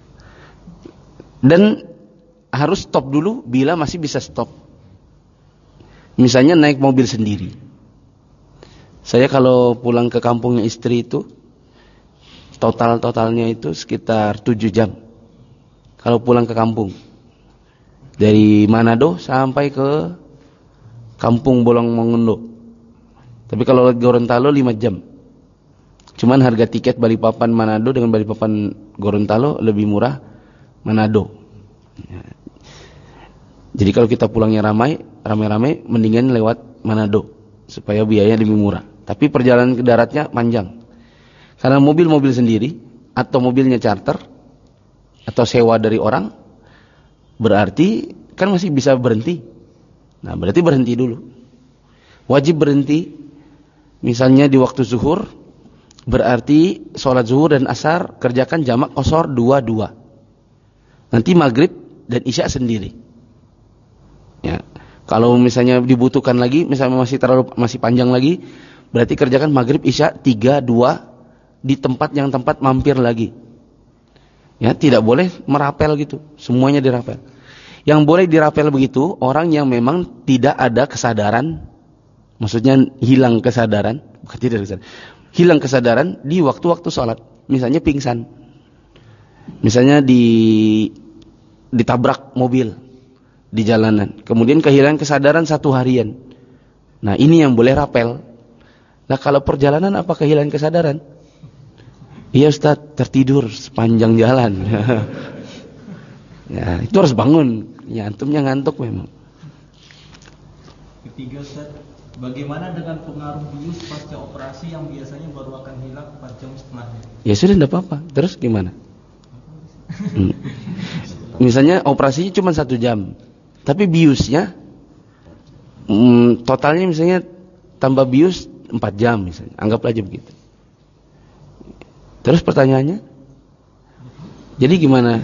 Dan harus stop dulu bila masih bisa stop. Misalnya naik mobil sendiri. Saya kalau pulang ke kampungnya istri itu, total-totalnya itu sekitar tujuh jam. Kalau pulang ke kampung. Dari Manado sampai ke kampung Bolong-Mongondo. Tapi kalau Gorontalo lima jam. Cuman harga tiket Balikpapan Manado dengan Balikpapan Gorontalo lebih murah Manado. Ya. Jadi kalau kita pulangnya ramai, ramai-ramai mendingan lewat Manado supaya biayanya lebih murah. Tapi perjalanan ke daratnya panjang. Karena mobil-mobil sendiri atau mobilnya charter atau sewa dari orang, berarti kan masih bisa berhenti. Nah, berarti berhenti dulu. Wajib berhenti. Misalnya di waktu zuhur, berarti sholat zuhur dan asar kerjakan jamak qasar dua-dua. Nanti maghrib dan isya sendiri. Ya. Kalau misalnya dibutuhkan lagi, misalnya masih terlalu masih panjang lagi, Berarti kerjakan maghrib, isya, tiga, dua di tempat yang tempat mampir lagi. Ya, tidak boleh merapel gitu, semuanya dirapel. Yang boleh dirapel begitu orang yang memang tidak ada kesadaran, maksudnya hilang kesadaran, bukan tidak kesadaran, hilang kesadaran di waktu-waktu sholat. Misalnya pingsan, misalnya di ditabrak mobil di jalanan, kemudian kehilangan kesadaran satu harian. Nah, ini yang boleh rapel. Nah, kalau perjalanan apa kehilangan kesadaran? Iya Ustaz, tertidur sepanjang jalan. Ya, itu harus bangun. Ya, antumnya ngantuk memang. Ketiga Ustaz, bagaimana dengan pengaruh bius pasca operasi yang biasanya baru akan hilang empat jam setelahnya? Ya sudah, tidak apa-apa. Terus gimana? Hmm. Misalnya operasinya cuma satu jam, tapi biusnya hmm, totalnya misalnya tambah bius empat jam misalnya. Anggaplah aja begitu. Terus pertanyaannya, jadi gimana?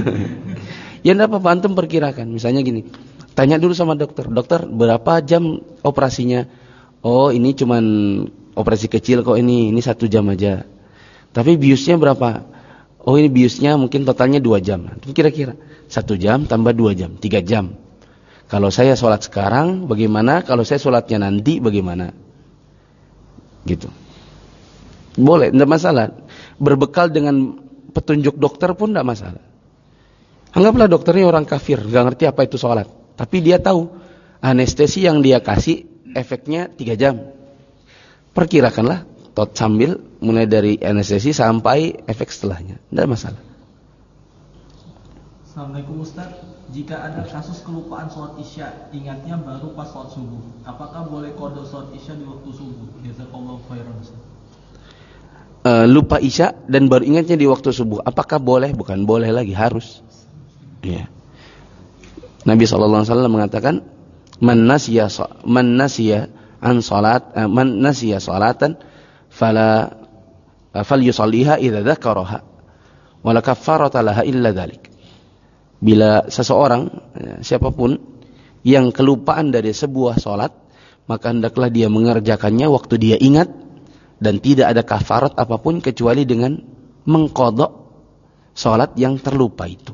Ya enggak apa-apa, antum perkirakan. Misalnya gini, tanya dulu sama dokter, dokter berapa jam operasinya? Oh, ini cuman operasi kecil kok, ini ini satu jam aja. Tapi biusnya berapa? Oh, ini biusnya mungkin totalnya dua jam. Kira-kira satu jam tambah dua jam, tiga jam. Kalau saya sholat sekarang, bagaimana? Kalau saya sholatnya nanti, bagaimana? Gitu. Boleh, tidak masalah. Berbekal dengan petunjuk dokter pun tidak masalah. Anggaplah dokternya orang kafir, nggak ngerti apa itu sholat, tapi dia tahu anestesi yang dia kasih efeknya tiga jam. Perkirakanlah tot sambil mulai dari anestesi sampai efek setelahnya, tidak masalah. Assalamualaikum Ustaz, jika ada kasus kelupaan sholat isya, ingatnya baru pas sholat subuh, apakah boleh qada sholat isya di waktu subuh? Jazakallahu khairan Ustaz. Uh, lupa isya dan baru ingatnya di waktu subuh, apakah boleh? Bukan boleh lagi, harus. Ya. Nabi shallallahu alaihi wasallam mengatakan, man nasiya man nasiya an salat uh, man nasiya salatan fala uh, falyusalliha idza dzakaraha wala kaffarata laha illa dzalik. Bila seseorang, ya, siapapun yang kelupaan dari sebuah salat, maka hendaklah dia mengerjakannya waktu dia ingat, dan tidak ada kafarat apapun kecuali dengan mengqadha salat yang terlupa itu.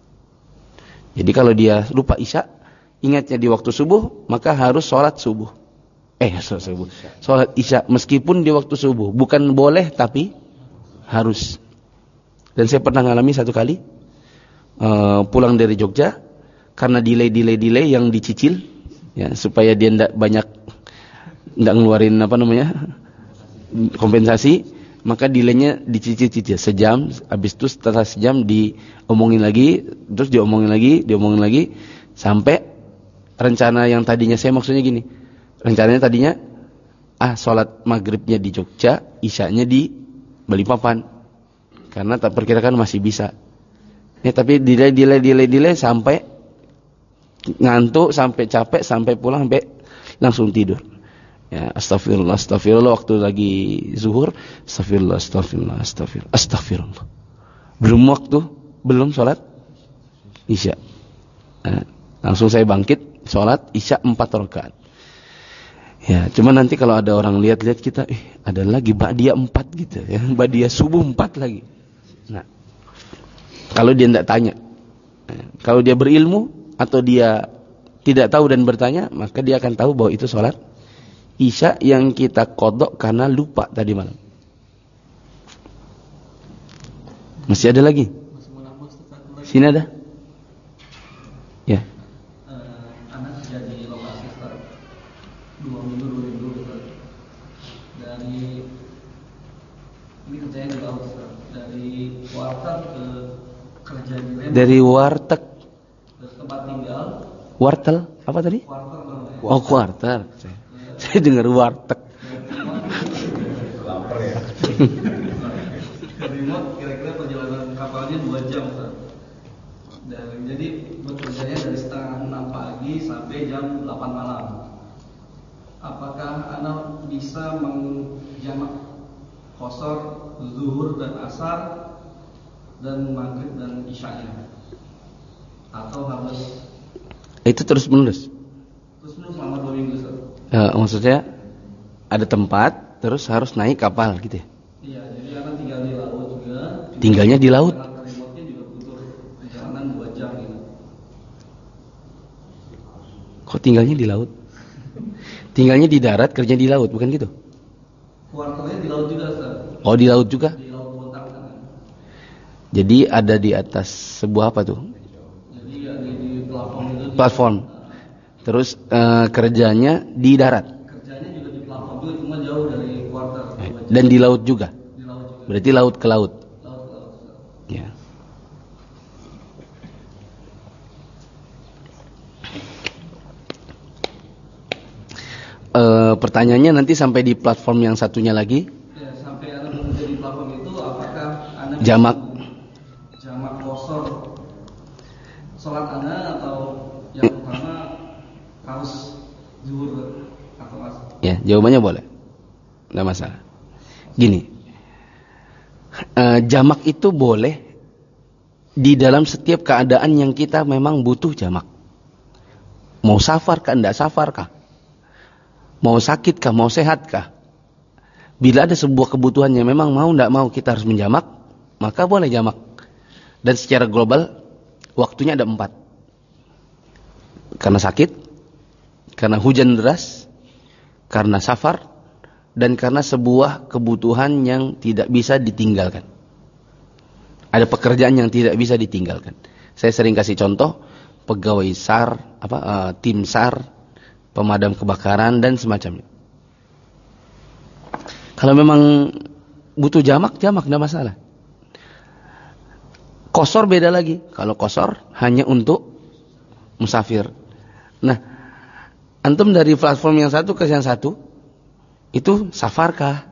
Jadi kalau dia lupa isya, ingatnya di waktu subuh, maka harus sholat subuh. Eh, sholat subuh. Sholat isya meskipun di waktu subuh. Bukan boleh, tapi harus. Dan saya pernah ngalami satu kali, uh, pulang dari Jogja, karena delay-delay-delay yang dicicil, ya, supaya dia tidak banyak, tidak ngeluarin apa namanya, kompensasi, maka delaynya dicicil-cicil sejam, habis itu setelah sejam diomongin lagi, terus diomongin lagi, diomongin lagi, sampai rencana yang tadinya saya maksudnya gini, rencananya tadinya ah sholat maghribnya di Jogja, isyanya di Balikpapan, karena tak perkirakan masih bisa. Ya, tapi delay, delay, delay, delay sampai ngantuk, sampai capek, sampai pulang, sampai langsung tidur. Ya, astagfirullah, astagfirullah waktu lagi zuhur, astagfirullah, astagfirullah, astagfirullah, astagfirullah. Belum waktu, belum sholat isya. Nah, langsung saya bangkit, sholat isya empat rakaat. Ya, cuma nanti kalau ada orang lihat-lihat kita, eh ada lagi ba'diyah empat gitu, ya, ba'diyah subuh empat lagi. Nah, kalau dia tidak tanya, nah, kalau dia berilmu atau dia tidak tahu dan bertanya, maka dia akan tahu bahwa itu sholat isya yang kita qadha karena lupa tadi malam. Masih ada lagi? Sini ada? Ya. Uh, anak kerja di lokasi Ustaz. Dua minggu, dua minggu Ustaz. Dari ini kerjanya di laut Ustaz. Dari warteg ke kerja di Lembang. Dari warteg ke tempat tinggal. Wartel apa tadi? Warteg namanya. Oh, warteg. Saya dengar warteg. Lapar ya. Remote kira-kira perjalanan kapalnya dua jam Ustaz. Dan jadi bekerjanya dari setengah enam pagi sampai jam delapan malam. Apakah Anda bisa menjamak qasar zuhur dan asar dan maghrib dan isya-nya? Atau harus Itu terus menerus. terus menerus selama dua minggu Ustaz? Uh, maksudnya ada tempat, terus harus naik kapal gitu ya. Iya, jadi anak tinggal di laut juga. Tinggalnya di laut. Remote-nya juga butuh perjalanan dua jam gitu. Kok tinggalnya di laut? Tinggalnya di darat, kerja di laut, bukan gitu? Kuarternya di laut juga, Ustaz. Oh, di laut juga? Di laut Bontang sana. Jadi ada di atas sebuah apa tuh? Jadi ya di, di plafon itu. Platform. Terus eh, kerjanya di darat. Kerjanya juga di plafon juga, cuma jauh dari kuarter. dua jam. Dan di laut juga. Di laut juga. Berarti laut ke laut. Laut ke laut. Ustaz. Ya. Uh, pertanyaannya nanti sampai di platform yang satunya lagi. Ya, sampai Anda bekerja di platform itu, apakah Anda Jamak. jamak qashar sholat Anda atau yang utama harus zuhur atau asar? Ya, jawabannya boleh. Nggak masalah. Gini, uh, jamak itu boleh di dalam setiap keadaan yang kita memang butuh jamak. Mau safar kah, enggak safar kah? Mau sakit kah, mau sehat kah? Bila ada sebuah kebutuhan yang memang mau enggak mau kita harus menjamak, maka boleh jamak. Dan secara global, waktunya ada empat. Karena sakit, karena hujan deras, karena safar, dan karena sebuah kebutuhan yang tidak bisa ditinggalkan. Ada pekerjaan yang tidak bisa ditinggalkan. Saya sering kasih contoh, pegawai SAR, apa, uh, tim SAR, pemadam kebakaran dan semacamnya. Kalau memang butuh jamak, jamak tidak masalah. Qashar beda lagi. Kalau qashar hanya untuk musafir. Nah, antum dari platform yang satu ke yang satu, itu safarkah?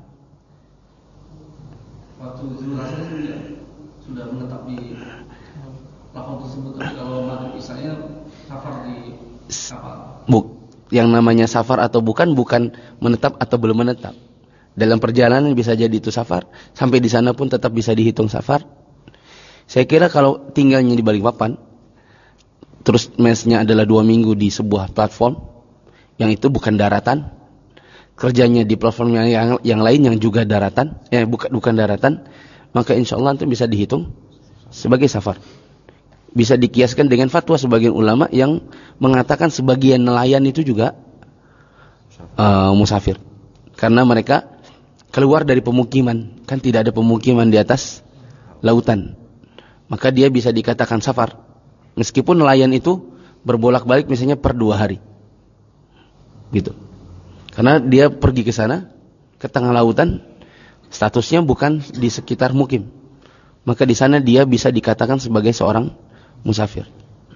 Waktu zuhur asar sudah sudah menetap di plafon tersebut, tapi kalau maghrib isanya safar di kapal. Buk. Yang namanya safar atau bukan, bukan menetap atau belum menetap. Dalam perjalanan bisa jadi itu safar, sampai di sana pun tetap bisa dihitung safar. Saya kira kalau tinggalnya di Balikpapan, terus mesnya adalah dua minggu di sebuah platform, yang itu bukan daratan, kerjanya di platform yang, yang, yang lain yang juga daratan, ya bukan, bukan daratan, maka insya Allah itu bisa dihitung sebagai safar. Bisa dikiaskan dengan fatwa sebagian ulama yang mengatakan sebagian nelayan itu juga uh, musafir. Karena mereka keluar dari pemukiman. Kan tidak ada pemukiman di atas lautan. Maka dia bisa dikatakan safar. Meskipun nelayan itu berbolak-balik misalnya per dua hari. Gitu. Karena dia pergi ke sana, ke tengah lautan, statusnya bukan di sekitar mukim. Maka di sana dia bisa dikatakan sebagai seorang musafir.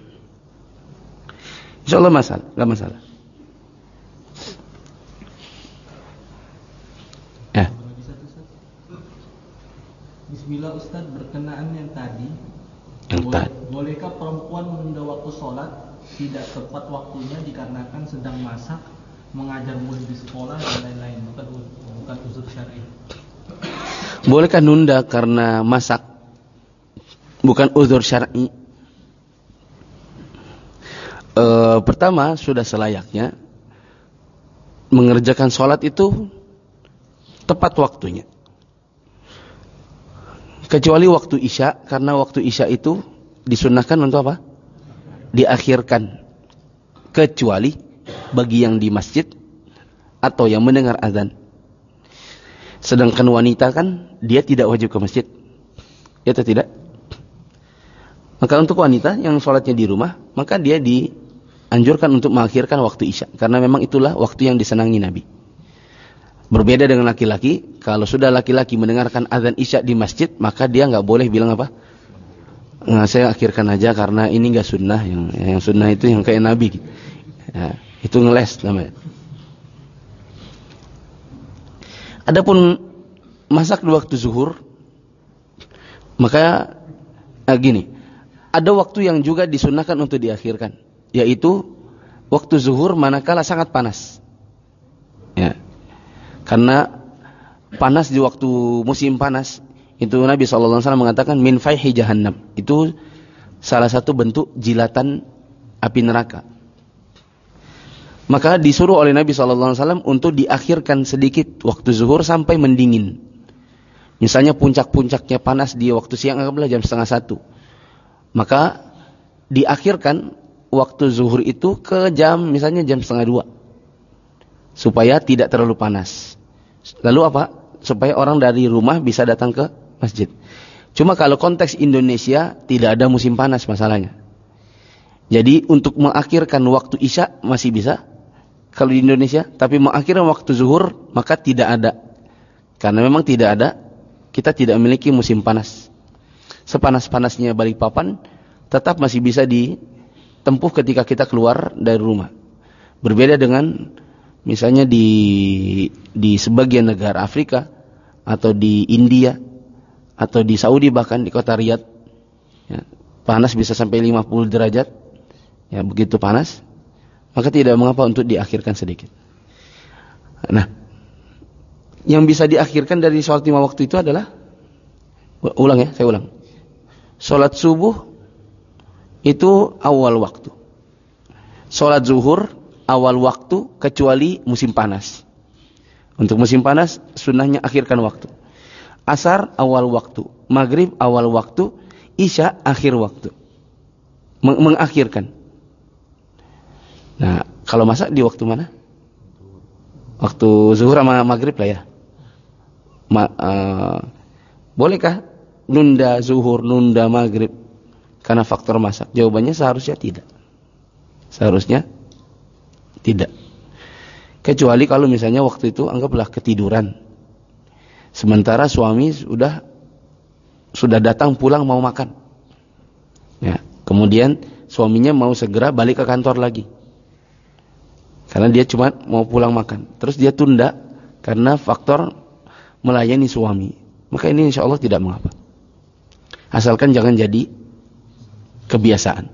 Insyaallah masalah, enggak masalah. Ya. Bismillah Ustaz, berkenaan yang tadi, Yang boleh, tadi. bolehkah perempuan menunda waktu sholat tidak tepat waktunya dikarenakan sedang masak, mengajar murid di sekolah dan lain-lain, bukan bukan uzur syar'i? Bolehkah nunda karena masak? Bukan uzur syar'i. E, pertama, sudah selayaknya mengerjakan sholat itu tepat waktunya. Kecuali waktu isya, karena waktu isya itu disunnahkan untuk apa? Diakhirkan. Kecuali bagi yang di masjid atau yang mendengar azan. Sedangkan wanita kan dia tidak wajib ke masjid, ya atau tidak? Maka untuk wanita yang sholatnya di rumah, maka dia dianjurkan untuk mengakhirkan waktu isya, karena memang itulah waktu yang disenangi Nabi. Berbeda dengan laki-laki, kalau sudah laki-laki mendengarkan azan isya di masjid, maka dia nggak boleh bilang apa? Nah, saya akhirkan aja karena ini nggak sunnah, yang yang sunnah itu yang kayak Nabi. Ya, itu ngeles namanya. Adapun masak di waktu zuhur, maka nah gini, ada waktu yang juga disunnahkan untuk diakhirkan, yaitu waktu zuhur manakala sangat panas. Ya. Karena panas di waktu musim panas, itu Nabi shallallahu alaihi wasallam mengatakan min fayhi jahannam. Itu salah satu bentuk jilatan api neraka. Maka disuruh oleh Nabi shallallahu alaihi wasallam untuk diakhirkan sedikit waktu zuhur sampai mendingin. Misalnya puncak-puncaknya panas di waktu siang, anggaplah jam setengah satu. Maka diakhirkan waktu zuhur itu ke jam misalnya jam setengah dua. Supaya tidak terlalu panas. Lalu apa? Supaya orang dari rumah bisa datang ke masjid. Cuma kalau konteks Indonesia tidak ada musim panas masalahnya. Jadi untuk mengakhirkan waktu isya masih bisa kalau di Indonesia, tapi mengakhirkan waktu zuhur maka tidak ada. Karena memang tidak ada, kita tidak memiliki musim panas. Sepanas-panasnya Balikpapan tetap masih bisa ditempuh ketika kita keluar dari rumah. Berbeda dengan misalnya di di sebagian negara Afrika atau di India atau di Saudi, bahkan di kota Riyadh, ya, panas bisa sampai lima puluh derajat, ya begitu panas, maka tidak mengapa untuk diakhirkan sedikit. Nah, yang bisa diakhirkan dari sholat lima waktu itu adalah, ulang ya, saya ulang. Sholat subuh itu awal waktu. Sholat zuhur awal waktu kecuali musim panas. Untuk musim panas sunnahnya akhirkan waktu. Asar awal waktu, maghrib awal waktu, isya akhir waktu. Meng- mengakhirkan. Nah, kalau masak di waktu mana? Waktu zuhur sama maghrib lah ya. Ma- uh, bolehkah nunda zuhur, nunda maghrib karena faktor masak? Jawabannya seharusnya tidak. Seharusnya tidak. Kecuali kalau misalnya waktu itu anggaplah ketiduran. Sementara suami sudah sudah datang pulang mau makan. Ya, kemudian suaminya mau segera balik ke kantor lagi. Karena dia cuma mau pulang makan. Terus dia tunda karena faktor melayani suami. Maka ini insya Allah tidak mengapa. Asalkan jangan jadi kebiasaan.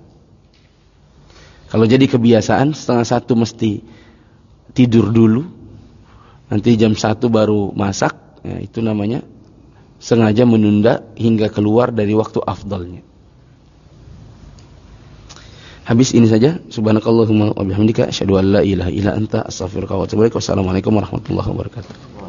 Kalau jadi kebiasaan setengah satu mesti tidur dulu. Nanti jam satu baru masak. Ya, itu namanya sengaja menunda hingga keluar dari waktu afdalnya. Habis ini saja. Subhanakallahumma wa bihamdika asyhadu an la ilaha illa anta astaghfiruka wa atubu ilaik. Wassalamualaikum warahmatullahi wabarakatuh.